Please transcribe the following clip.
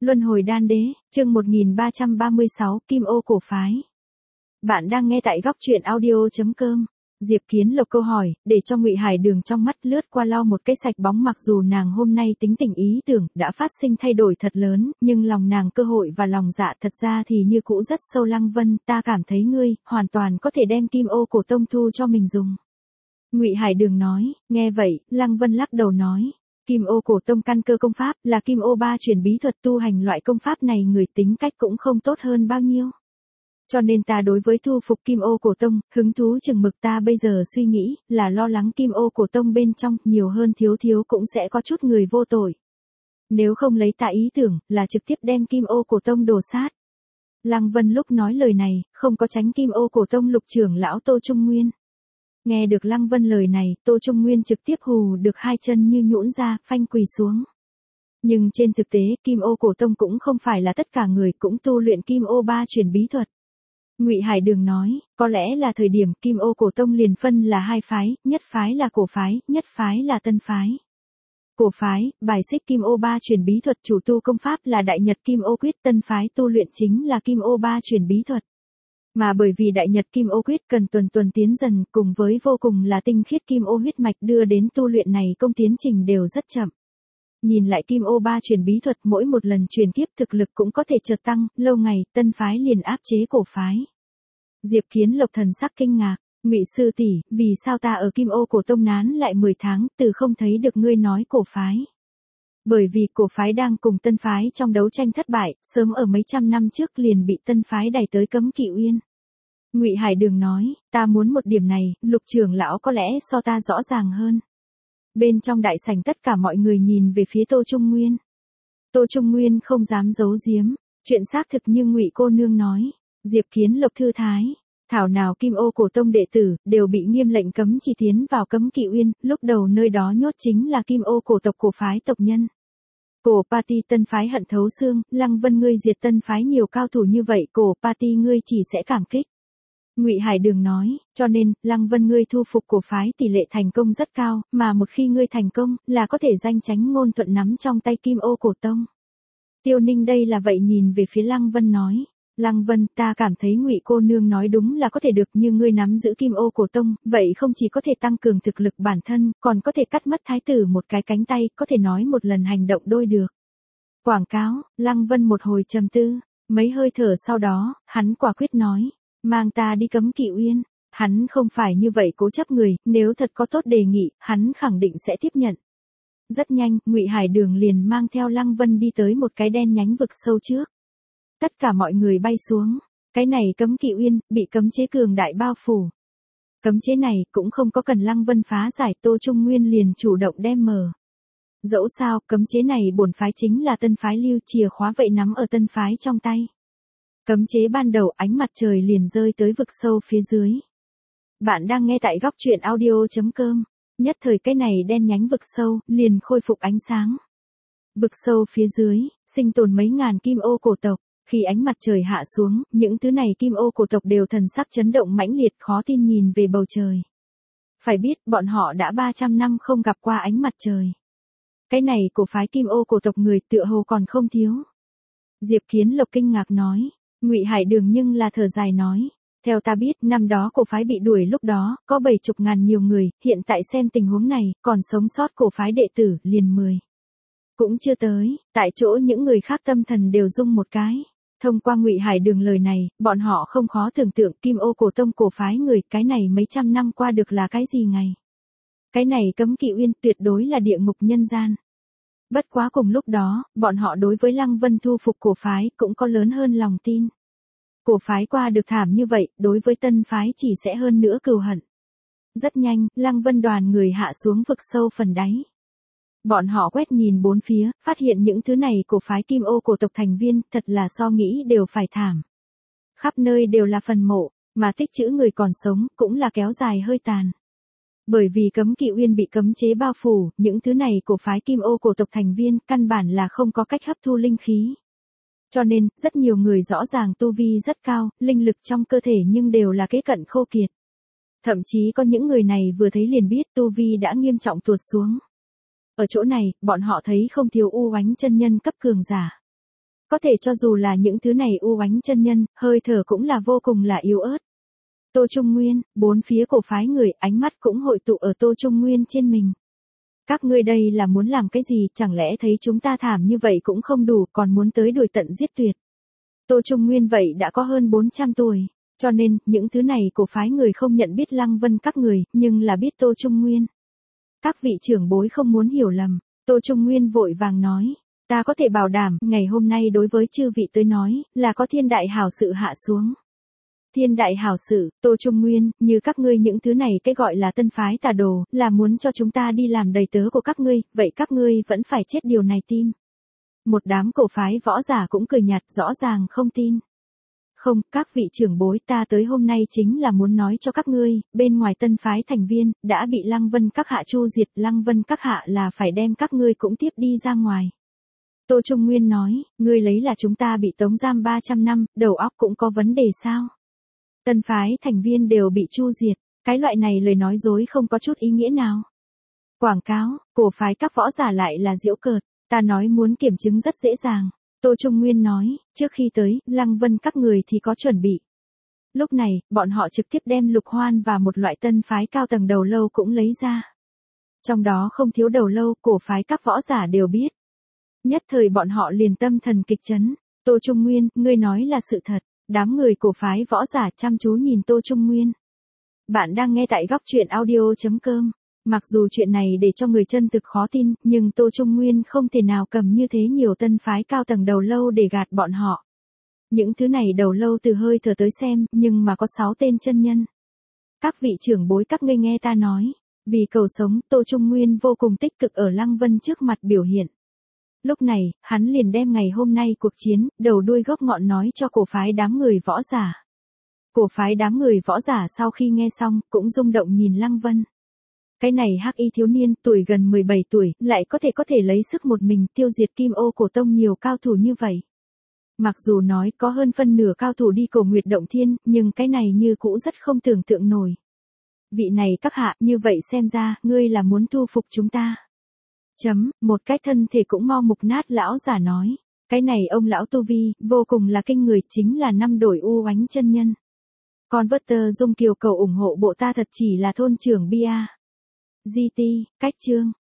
Luân hồi đan đế, chương 1336, Kim Ô cổ phái. Bạn đang nghe tại góc truyện audio.com. Diệp Kiến Lộc câu hỏi, để cho Ngụy Hải Đường trong mắt lướt qua lau một cái sạch bóng, mặc dù nàng hôm nay tính tình ý tưởng đã phát sinh thay đổi thật lớn, nhưng lòng nàng cơ hội và lòng dạ thật ra thì như cũ rất sâu. Lăng Vân, ta cảm thấy ngươi hoàn toàn có thể đem Kim Ô cổ tông thu cho mình dùng. Ngụy Hải Đường nói. Nghe vậy, Lăng Vân lắc đầu nói. Kim Ô cổ tông căn cơ công pháp là Kim Ô ba chuyển bí thuật, tu hành loại công pháp này người tính cách cũng không tốt hơn bao nhiêu. Cho nên ta đối với thu phục Kim Ô cổ tông, hứng thú chừng mực. Ta bây giờ suy nghĩ là lo lắng Kim Ô cổ tông bên trong nhiều hơn thiếu cũng sẽ có chút người vô tội. Nếu không lấy ta ý tưởng là trực tiếp đem Kim Ô cổ tông đổ sát. Lăng Vân lúc nói lời này, không có tránh Kim Ô cổ tông lục trưởng lão Tô Trung Nguyên. Nghe được Lăng Vân lời này, Tô Trung Nguyên trực tiếp hù được hai chân như nhũn ra, phanh quỳ xuống. Nhưng trên thực tế, Kim Ô cổ tông cũng không phải là tất cả người cũng tu luyện Kim Ô ba chuyển bí thuật. Ngụy Hải Đường nói, có lẽ là thời điểm Kim Ô cổ tông liền phân là hai phái, nhất phái là cổ phái, nhất phái là tân phái. Cổ phái, bài xích Kim Ô ba chuyển bí thuật, chủ tu công pháp là Đại Nhật Kim Ô quyết, tân phái tu luyện chính là Kim Ô ba chuyển bí thuật. Mà bởi vì Đại Nhật Kim Ô quyết cần tuần tiến dần, cùng với vô cùng là tinh khiết Kim Ô huyết mạch đưa đến tu luyện này công tiến trình đều rất chậm. Nhìn lại Kim Ô ba chuyển bí thuật, mỗi một lần truyền kiếp thực lực cũng có thể chợt tăng, lâu ngày tân phái liền áp chế cổ phái. Diệp Kiến Lộc thần sắc kinh ngạc, Ngụy sư tỷ, vì sao ta ở Kim Ô cổ tông nán lại 10 tháng, từ không thấy được ngươi nói cổ phái? Bởi vì cổ phái đang cùng tân phái trong đấu tranh thất bại, sớm ở mấy trăm năm trước liền bị tân phái đẩy tới Cấm Kỵ Uyên. Ngụy Hải Đường nói, ta muốn một điểm này, Lục trưởng lão có lẽ so ta rõ ràng hơn. Bên trong đại sảnh tất cả mọi người nhìn về phía Tô Trung Nguyên. Tô Trung Nguyên không dám giấu giếm, chuyện xác thực như Ngụy cô nương nói. Diệp Kiến Lộc thư thái, thảo nào Kim Ô cổ tông đệ tử đều bị nghiêm lệnh cấm chỉ tiến vào Cấm Kỵ Uyên, lúc đầu nơi đó nhốt chính là Kim Ô cổ tộc cổ phái tộc nhân. Cổ Pati tân phái hận thấu xương, Lăng Vân ngươi diệt tân phái nhiều cao thủ như vậy, cổ Pati ngươi chỉ sẽ cảm kích. Ngụy Hải Đường nói, cho nên, Lăng Vân ngươi thu phục cổ phái tỷ lệ thành công rất cao, mà một khi ngươi thành công, là có thể danh chánh ngôn thuận nắm trong tay Kim Ô cổ tông. Tiêu Ninh đây là vậy nhìn về phía Lăng Vân nói, Lăng Vân, ta cảm thấy Ngụy cô nương nói đúng là có thể được, nhưng ngươi nắm giữ Kim Ô cổ tông, vậy không chỉ có thể tăng cường thực lực bản thân, còn có thể cắt mất thái tử một cái cánh tay, có thể nói một lần hành động đôi được. Quảng cáo, Lăng Vân một hồi trầm tư, mấy hơi thở sau đó, hắn quả quyết nói, mang ta đi Cấm Kỵ Uyên. Hắn không phải như vậy cố chấp người, nếu thật có tốt đề nghị, hắn khẳng định sẽ tiếp nhận. Rất nhanh, Ngụy Hải Đường liền mang theo Lăng Vân đi tới một cái đen nhánh vực sâu trước. Tất cả mọi người bay xuống, cái này Cấm Kỵ Uyên, bị cấm chế cường đại bao phủ. Cấm chế này cũng không có cần Lăng Vân phá giải, Tô Trung Nguyên liền chủ động đem mở. Dẫu sao, cấm chế này bổn phái chính là tân phái lưu, chìa khóa vậy nắm ở tân phái trong tay. Cấm chế ban đầu, ánh mặt trời liền rơi tới vực sâu phía dưới. Bạn đang nghe tại góc truyện audio.com. Nhất thời cái này đen nhánh vực sâu, liền khôi phục ánh sáng. Vực sâu phía dưới, sinh tồn mấy ngàn Kim Ô cổ tộc. Khi ánh mặt trời hạ xuống, những thứ này Kim Ô cổ tộc đều thần sắc chấn động mãnh liệt, khó tin nhìn về bầu trời. Phải biết, bọn họ đã 300 năm không gặp qua ánh mặt trời. Cái này cổ phái Kim Ô cổ tộc người tựa hồ còn không thiếu. Diệp Kiến Lộc kinh ngạc nói. Ngụy Hải Đường nhưng là thở dài nói. Theo ta biết, năm đó cổ phái bị đuổi lúc đó, có 70.000 nhiều người, hiện tại xem tình huống này, còn sống sót cổ phái đệ tử, liền 10. Cũng chưa tới, tại chỗ những người khác tâm thần đều rung một cái. Thông qua Ngụy Hải Đường lời này, bọn họ không khó tưởng tượng Kim Ô cổ tông cổ phái người, cái này mấy trăm năm qua được là cái gì ngày. Cái này Cấm Kỵ Uyên tuyệt đối là địa ngục nhân gian. Bất quá cùng lúc đó, bọn họ đối với Lăng Vân thu phục cổ phái cũng có lớn hơn lòng tin. Cổ phái qua được thảm như vậy, đối với tân phái chỉ sẽ hơn nữa cừu hận. Rất nhanh, Lăng Vân đoàn người hạ xuống vực sâu phần đáy. Bọn họ quét nhìn bốn phía, phát hiện những thứ này cổ phái Kim Ô cổ tộc thành viên, thật là so nghĩ đều phải thảm. Khắp nơi đều là phần mộ, mà tích trữ người còn sống, cũng là kéo dài hơi tàn. Bởi vì Cấm Kỵ Uyên bị cấm chế bao phủ, những thứ này cổ phái Kim Ô cổ tộc thành viên, căn bản là không có cách hấp thu linh khí. Cho nên, rất nhiều người rõ ràng tu vi rất cao, linh lực trong cơ thể nhưng đều là kế cận khô kiệt. Thậm chí có những người này vừa thấy liền biết tu vi đã nghiêm trọng tuột xuống. Ở chỗ này, bọn họ thấy không thiếu U Oánh chân nhân cấp cường giả. có thể cho dù là những thứ này u oánh chân nhân, hơi thở cũng là vô cùng là yếu ớt. Tô Trung Nguyên, bốn phía cổ phái người, ánh mắt cũng hội tụ ở Tô Trung Nguyên trên mình. Các ngươi đây là muốn làm cái gì, chẳng lẽ thấy chúng ta thảm như vậy cũng không đủ, còn muốn tới đuổi tận giết tuyệt. Tô Trung Nguyên vậy đã có hơn 400 tuổi, cho nên, những thứ này cổ phái người không nhận biết Lăng Vân các người, nhưng là biết Tô Trung Nguyên. Các vị trưởng bối không muốn hiểu lầm, Tô Trung Nguyên vội vàng nói, ta có thể bảo đảm, ngày hôm nay đối với chư vị tới nói, là có thiên đại hảo sự hạ xuống. Thiên đại hảo sự, Tô Trung Nguyên, như các ngươi những thứ này cái gọi là tân phái tà đồ, là muốn cho chúng ta đi làm đầy tớ của các ngươi, vậy các ngươi vẫn phải chết điều này tim. Một đám cổ phái võ giả cũng cười nhạt, rõ ràng không tin. Không, các vị trưởng bối, ta tới hôm nay chính là muốn nói cho các ngươi, bên ngoài tân phái thành viên, đã bị Lăng Vân các hạ chu diệt, Lăng Vân các hạ là phải đem các ngươi cũng tiếp đi ra ngoài. Tô Trung Nguyên nói, ngươi lấy là chúng ta bị tống giam 300 năm, đầu óc cũng có vấn đề sao? Tân phái thành viên đều bị chu diệt, cái loại này lời nói dối không có chút ý nghĩa nào. Quảng cáo, cổ phái các võ giả lại là giễu cợt, ta nói muốn kiểm chứng rất dễ dàng. Tô Trung Nguyên nói, trước khi tới, Lăng Vân các người thì có chuẩn bị. Lúc này, bọn họ trực tiếp đem Lục Hoan và một loại tân phái cao tầng đầu lâu cũng lấy ra. Trong đó không thiếu đầu lâu, cổ phái các võ giả đều biết. Nhất thời bọn họ liền tâm thần kịch chấn. Tô Trung Nguyên, ngươi nói là sự thật. Đám người cổ phái võ giả chăm chú nhìn Tô Trung Nguyên. Bạn đang nghe tại góc truyện audio.com. Mặc dù chuyện này để cho người chân thực khó tin, nhưng Tô Trung Nguyên không thể nào cầm như thế nhiều tân phái cao tầng đầu lâu để gạt bọn họ. Những thứ này đầu lâu từ hơi thở tới xem, nhưng mà có 6 tên chân nhân. Các vị trưởng bối các ngươi nghe ta nói, vì cầu sống, Tô Trung Nguyên vô cùng tích cực ở Lăng Vân trước mặt biểu hiện. Lúc này, hắn liền đem ngày hôm nay cuộc chiến, đầu đuôi gốc ngọn nói cho cổ phái đám người võ giả. Cổ phái đám người võ giả sau khi nghe xong, cũng rung động nhìn Lăng Vân. Cái này hắc y thiếu niên, tuổi gần 17 tuổi, lại có thể lấy sức một mình tiêu diệt Kim Ô cổ tông nhiều cao thủ như vậy. Mặc dù nói có hơn phân nửa cao thủ đi Cổ Nguyệt Động Thiên, nhưng cái này như cũ rất không tưởng tượng nổi. Vị này các hạ, như vậy xem ra, ngươi là muốn thu phục chúng ta. Một cái thân thể cũng mau mục nát lão giả nói. Cái này ông lão tu vi, vô cùng là kinh người, chính là 5 đổi u oánh chân nhân. Converter Dung Kiều cầu ủng hộ bộ ta thật chỉ là thôn trưởng Bia. GT, cách chương.